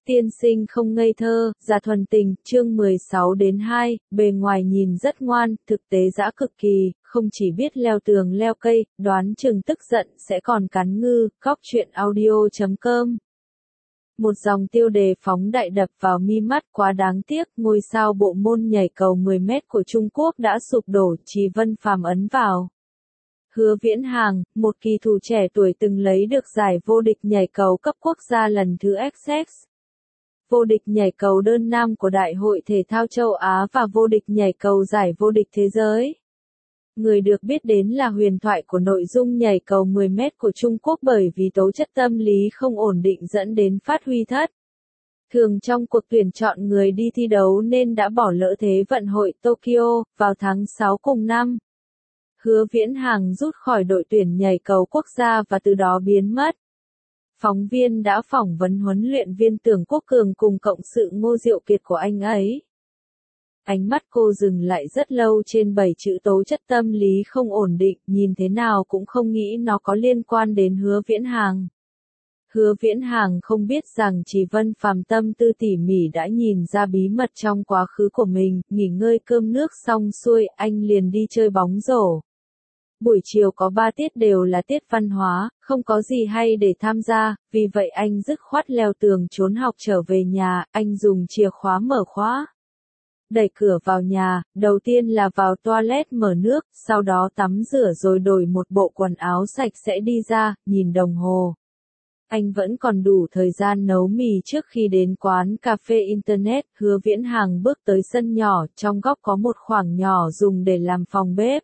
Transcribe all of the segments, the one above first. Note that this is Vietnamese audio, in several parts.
Tiên sinh không ngây thơ, già thuần tình, chương 16-2, bề ngoài nhìn rất ngoan, thực tế dã cực kỳ, không chỉ biết leo tường leo cây, đoán chừng tức giận sẽ còn cắn ngư, góc chuyện audio.com. Một dòng tiêu đề phóng đại đập vào mi mắt, quá đáng tiếc, ngôi sao bộ môn nhảy cầu 10 mét của Trung Quốc đã sụp đổ, Trì Vân Phàm ấn vào. Hứa Viễn Hàng, một kỳ thủ trẻ tuổi từng lấy được giải vô địch nhảy cầu cấp quốc gia lần thứ XX. Vô địch nhảy cầu đơn nam của Đại hội Thể thao châu Á và vô địch nhảy cầu giải vô địch thế giới. Người được biết đến là huyền thoại của nội dung nhảy cầu 10 mét của Trung Quốc bởi vì tố chất tâm lý không ổn định dẫn đến phát huy thất thường trong cuộc tuyển chọn người đi thi đấu nên đã bỏ lỡ Thế vận hội Tokyo vào tháng 6 cùng năm. Hứa Viễn Hàng rút khỏi đội tuyển nhảy cầu quốc gia và từ đó biến mất. Phóng viên đã phỏng vấn huấn luyện viên Tưởng Quốc Cường cùng cộng sự Ngô Diệu Kiệt của anh ấy. Ánh mắt cô dừng lại rất lâu trên 7 chữ tố chất tâm lý không ổn định, nhìn thế nào cũng không nghĩ nó có liên quan đến Hứa Viễn Hàng. Hứa Viễn Hàng không biết rằng Trì Vân Phàm tâm tư tỉ mỉ đã nhìn ra bí mật trong quá khứ của mình, nghỉ ngơi cơm nước xong xuôi, anh liền đi chơi bóng rổ. Buổi chiều có 3 tiết đều là tiết văn hóa, không có gì hay để tham gia, vì vậy anh dứt khoát leo tường trốn học trở về nhà, anh dùng chìa khóa mở khóa. Đẩy cửa vào nhà, đầu tiên là vào toilet mở nước, sau đó tắm rửa rồi đổi một bộ quần áo sạch sẽ đi ra, nhìn đồng hồ. Anh vẫn còn đủ thời gian nấu mì trước khi đến quán cà phê Internet. Hứa Viễn Hàng bước tới sân nhỏ, trong góc có một khoảng nhỏ dùng để làm phòng bếp.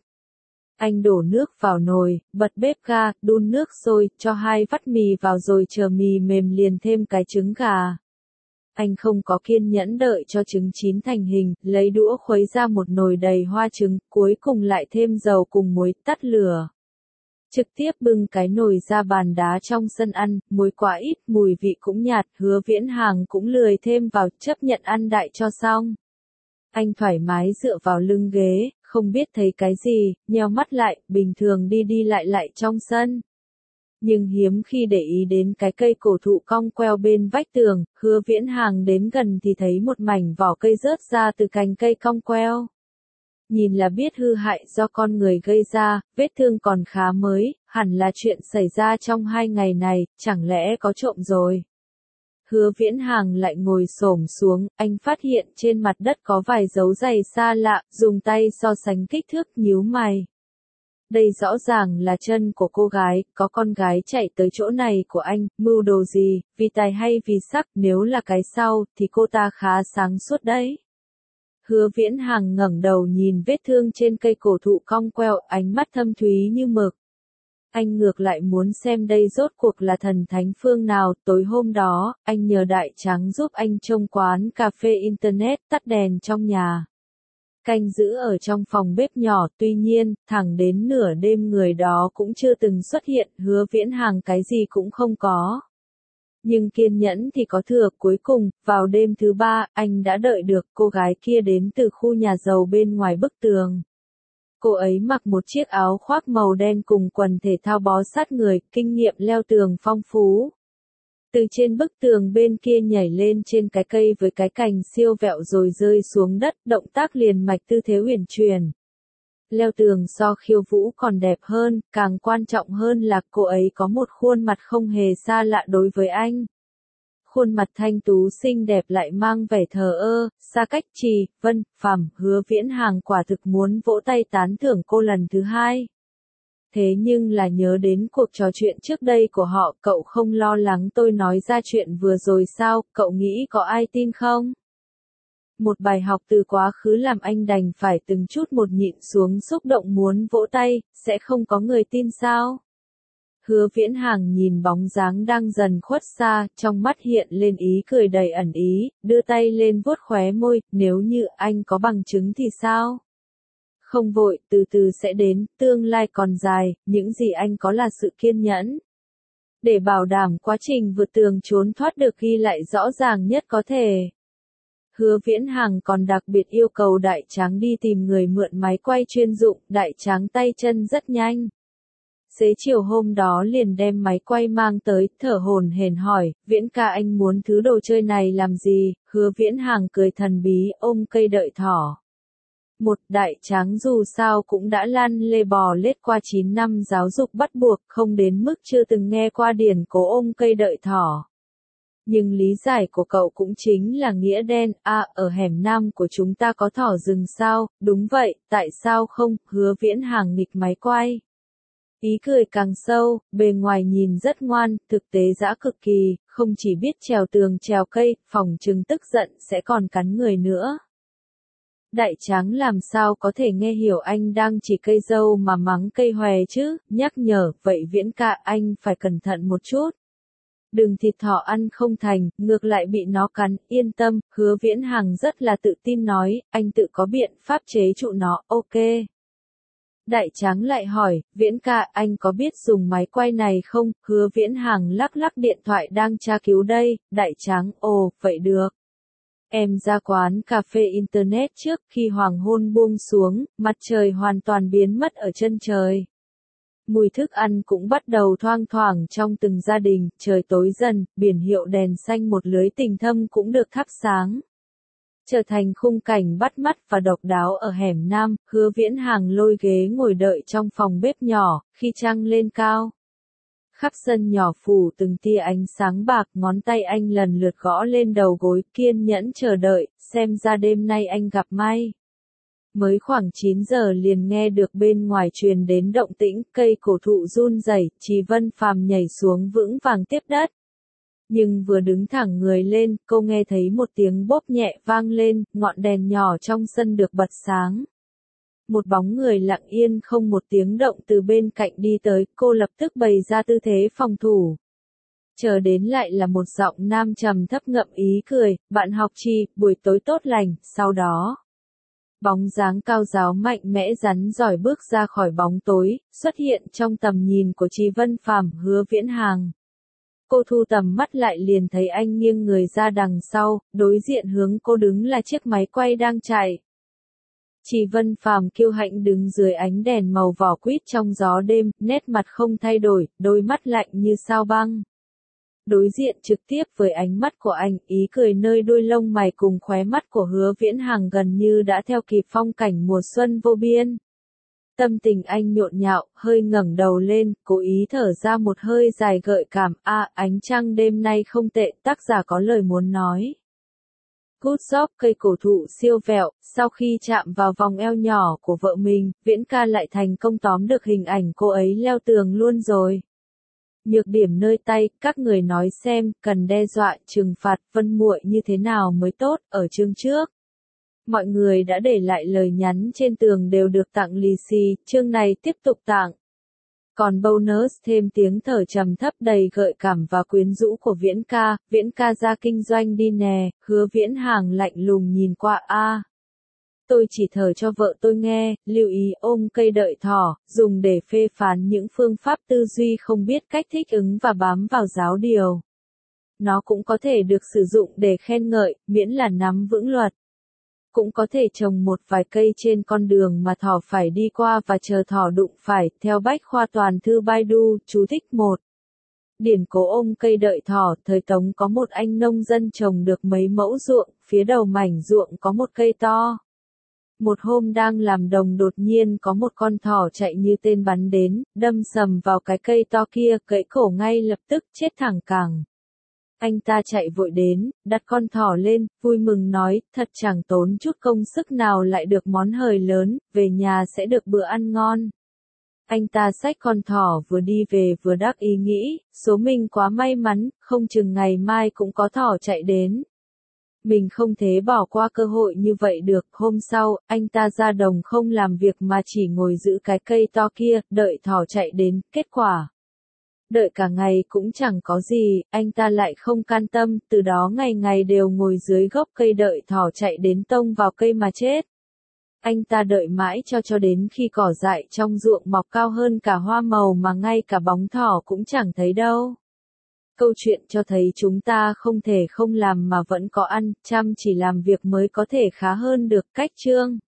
Anh đổ nước vào nồi, bật bếp ga, đun nước sôi, cho 2 vắt mì vào rồi chờ mì mềm liền thêm cái trứng gà. Anh không có kiên nhẫn đợi cho trứng chín thành hình, lấy đũa khuấy ra một nồi đầy hoa trứng, cuối cùng lại thêm dầu cùng muối, tắt lửa. Trực tiếp bưng cái nồi ra bàn đá trong sân ăn, muối quá ít, mùi vị cũng nhạt, Hứa Viễn Hàng cũng lười thêm vào, chấp nhận ăn đại cho xong. Anh thoải mái dựa vào lưng ghế, không biết thấy cái gì, nheo mắt lại, bình thường đi đi lại trong sân. Nhưng hiếm khi để ý đến cái cây cổ thụ cong queo bên vách tường, Hứa Viễn Hàng đến gần thì thấy một mảnh vỏ cây rớt ra từ cành cây cong queo. Nhìn là biết hư hại do con người gây ra, vết thương còn khá mới, hẳn là chuyện xảy ra trong 2 ngày này, chẳng lẽ có trộm rồi. Hứa Viễn Hàng lại ngồi xổm xuống, anh phát hiện trên mặt đất có vài dấu giày xa lạ, dùng tay so sánh kích thước nhíu mày. Đây rõ ràng là chân của cô gái, có con gái chạy tới chỗ này của anh, mưu đồ gì, vì tài hay vì sắc, nếu là cái sau, thì cô ta khá sáng suốt đấy. Hứa Viễn Hàng ngẩng đầu nhìn vết thương trên cây cổ thụ cong queo, ánh mắt thâm thúy như mực. Anh ngược lại muốn xem đây rốt cuộc là thần thánh phương nào. Tối hôm đó, anh nhờ Đại Tráng giúp anh trông quán cà phê Internet, tắt đèn trong nhà. Canh giữ ở trong phòng bếp nhỏ, tuy nhiên, thẳng đến nửa đêm người đó cũng chưa từng xuất hiện, Hứa Viễn Hàng cái gì cũng không có. Nhưng kiên nhẫn thì có thừa, cuối cùng, vào đêm thứ 3, anh đã đợi được cô gái kia đến từ khu nhà giàu bên ngoài bức tường. Cô ấy mặc một chiếc áo khoác màu đen cùng quần thể thao bó sát người, kinh nghiệm leo tường phong phú. Từ trên bức tường bên kia nhảy lên trên cái cây với cái cành siêu vẹo rồi rơi xuống đất, động tác liền mạch tư thế huyền truyền. Leo tường so khiêu vũ còn đẹp hơn, càng quan trọng hơn là cô ấy có một khuôn mặt không hề xa lạ đối với anh. Khuôn mặt thanh tú xinh đẹp lại mang vẻ thờ ơ, xa cách. Trì Vân Phàm, Hứa Viễn Hàng quả thực muốn vỗ tay tán thưởng cô lần thứ 2. Thế nhưng là nhớ đến cuộc trò chuyện trước đây của họ, cậu không lo lắng tôi nói ra chuyện vừa rồi sao, cậu nghĩ có ai tin không? Một bài học từ quá khứ làm anh đành phải từng chút một nhịn xuống xúc động muốn vỗ tay, sẽ không có người tin sao? Hứa Viễn Hàng nhìn bóng dáng đang dần khuất xa, trong mắt hiện lên ý cười đầy ẩn ý, đưa tay lên vuốt khóe môi, nếu như anh có bằng chứng thì sao? Không vội, từ từ sẽ đến, tương lai còn dài, những gì anh có là sự kiên nhẫn. Để bảo đảm quá trình vượt tường trốn thoát được ghi lại rõ ràng nhất có thể. Hứa Viễn Hàng còn đặc biệt yêu cầu Đại Tráng đi tìm người mượn máy quay chuyên dụng, Đại Tráng tay chân rất nhanh. Xế chiều hôm đó liền đem máy quay mang tới, thở hổn hển hỏi, Viễn ca anh muốn thứ đồ chơi này làm gì? Hứa Viễn Hàng cười thần bí, ôm cây đợi thỏ. Một đại tráng dù sao cũng đã lăn lê bò lết qua 9 năm giáo dục bắt buộc, không đến mức chưa từng nghe qua điển cố ôm cây đợi thỏ. Nhưng lý giải của cậu cũng chính là nghĩa đen, ở hẻm nam của chúng ta có thỏ rừng sao? Đúng vậy, tại sao không? Hứa Viễn Hàng nghịch máy quay. Ý cười càng sâu, bề ngoài nhìn rất ngoan, thực tế dã cực kỳ, không chỉ biết trèo tường trèo cây, phòng trừng tức giận sẽ còn cắn người nữa. Đại tráng làm sao có thể nghe hiểu anh đang chỉ cây dâu mà mắng cây hòe chứ, nhắc nhở, vậy Viễn ca anh phải cẩn thận một chút. Đừng thịt thỏ ăn không thành, ngược lại bị nó cắn, yên tâm, Hứa Viễn Hàng rất là tự tin nói, anh tự có biện pháp chế trụ nó, ok. Đại tráng lại hỏi, Viễn ca anh có biết dùng máy quay này không? Hứa Viễn Hàng lắc lắc điện thoại đang tra cứu đây, đại tráng, ồ, vậy được. Em ra quán cà phê internet trước khi hoàng hôn buông xuống, mặt trời hoàn toàn biến mất ở chân trời. Mùi thức ăn cũng bắt đầu thoang thoảng trong từng gia đình, trời tối dần, biển hiệu đèn xanh một lưới tình thâm cũng được thắp sáng. Trở thành khung cảnh bắt mắt và độc đáo ở hẻm nam, Hứa Viễn Hàng lôi ghế ngồi đợi trong phòng bếp nhỏ, khi trăng lên cao. Khắp sân nhỏ phủ từng tia ánh sáng bạc, ngón tay anh lần lượt gõ lên đầu gối, kiên nhẫn chờ đợi, xem ra đêm nay anh gặp may. Mới khoảng 9 giờ liền nghe được bên ngoài truyền đến động tĩnh, cây cổ thụ run rẩy, Chí Vân Phàm nhảy xuống vững vàng tiếp đất. Nhưng vừa đứng thẳng người lên, cô nghe thấy một tiếng bốp nhẹ vang lên, ngọn đèn nhỏ trong sân được bật sáng. Một bóng người lặng yên không một tiếng động từ bên cạnh đi tới, cô lập tức bày ra tư thế phòng thủ. Chờ đến lại là một giọng nam trầm thấp ngậm ý cười, bạn học Chi, buổi tối tốt lành, sau đó. Bóng dáng cao giáo mạnh mẽ rắn giỏi bước ra khỏi bóng tối, xuất hiện trong tầm nhìn của Chí Vân Phàm, Hứa Viễn Hàng. Cô thu tầm mắt lại liền thấy anh nghiêng người ra đằng sau, đối diện hướng cô đứng là chiếc máy quay đang chạy. Chí Vân Phàm kiêu hãnh đứng dưới ánh đèn màu vỏ quýt trong gió đêm, nét mặt không thay đổi, đôi mắt lạnh như sao băng. Đối diện trực tiếp với ánh mắt của anh, ý cười nơi đuôi lông mày cùng khóe mắt của Hứa Viễn Hàng gần như đã theo kịp phong cảnh mùa xuân vô biên. Tâm tình anh nhộn nhạo, hơi ngẩng đầu lên, cố ý thở ra một hơi dài gợi cảm, ánh trăng đêm nay không tệ, tác giả có lời muốn nói. Good job, cây cổ thụ siêu vẹo, sau khi chạm vào vòng eo nhỏ của vợ mình, Viễn ca lại thành công tóm được hình ảnh cô ấy leo tường luôn rồi. Nhược điểm nơi tay, các người nói xem, cần đe dọa, trừng phạt, Vân muội như thế nào mới tốt, ở chương trước. Mọi người đã để lại lời nhắn trên tường đều được tặng lì xì, chương này tiếp tục tặng. Còn bonus thêm tiếng thở trầm thấp đầy gợi cảm và quyến rũ của Viễn ca ra kinh doanh đi nè, Hứa Viễn Hàng lạnh lùng nhìn qua tôi chỉ thở cho vợ tôi nghe, lưu ý ôm cây đợi thỏ, dùng để phê phán những phương pháp tư duy không biết cách thích ứng và bám vào giáo điều. Nó cũng có thể được sử dụng để khen ngợi, miễn là nắm vững luật. Cũng có thể trồng một vài cây trên con đường mà thỏ phải đi qua và chờ thỏ đụng phải, theo Bách khoa toàn thư Baidu, chú thích 1. Điển cố ôm cây đợi thỏ, thời Tống có một anh nông dân trồng được mấy mẫu ruộng, phía đầu mảnh ruộng có một cây to. Một hôm đang làm đồng đột nhiên có một con thỏ chạy như tên bắn đến, đâm sầm vào cái cây to kia, gãy cổ ngay lập tức, chết thẳng cẳng. Anh ta chạy vội đến, đặt con thỏ lên, vui mừng nói, thật chẳng tốn chút công sức nào lại được món hời lớn, về nhà sẽ được bữa ăn ngon. Anh ta xách con thỏ vừa đi về vừa đắc ý nghĩ, số mình quá may mắn, không chừng ngày mai cũng có thỏ chạy đến. Mình không thể bỏ qua cơ hội như vậy được. Hôm sau, anh ta ra đồng không làm việc mà chỉ ngồi giữ cái cây to kia, đợi thỏ chạy đến, kết quả. Đợi cả ngày cũng chẳng có gì, anh ta lại không can tâm, từ đó ngày ngày đều ngồi dưới gốc cây đợi thỏ chạy đến tông vào cây mà chết. Anh ta đợi mãi cho đến khi cỏ dại trong ruộng mọc cao hơn cả hoa màu mà ngay cả bóng thỏ cũng chẳng thấy đâu. Câu chuyện cho thấy chúng ta không thể không làm mà vẫn có ăn, chăm chỉ làm việc mới có thể khá hơn được. Cách chương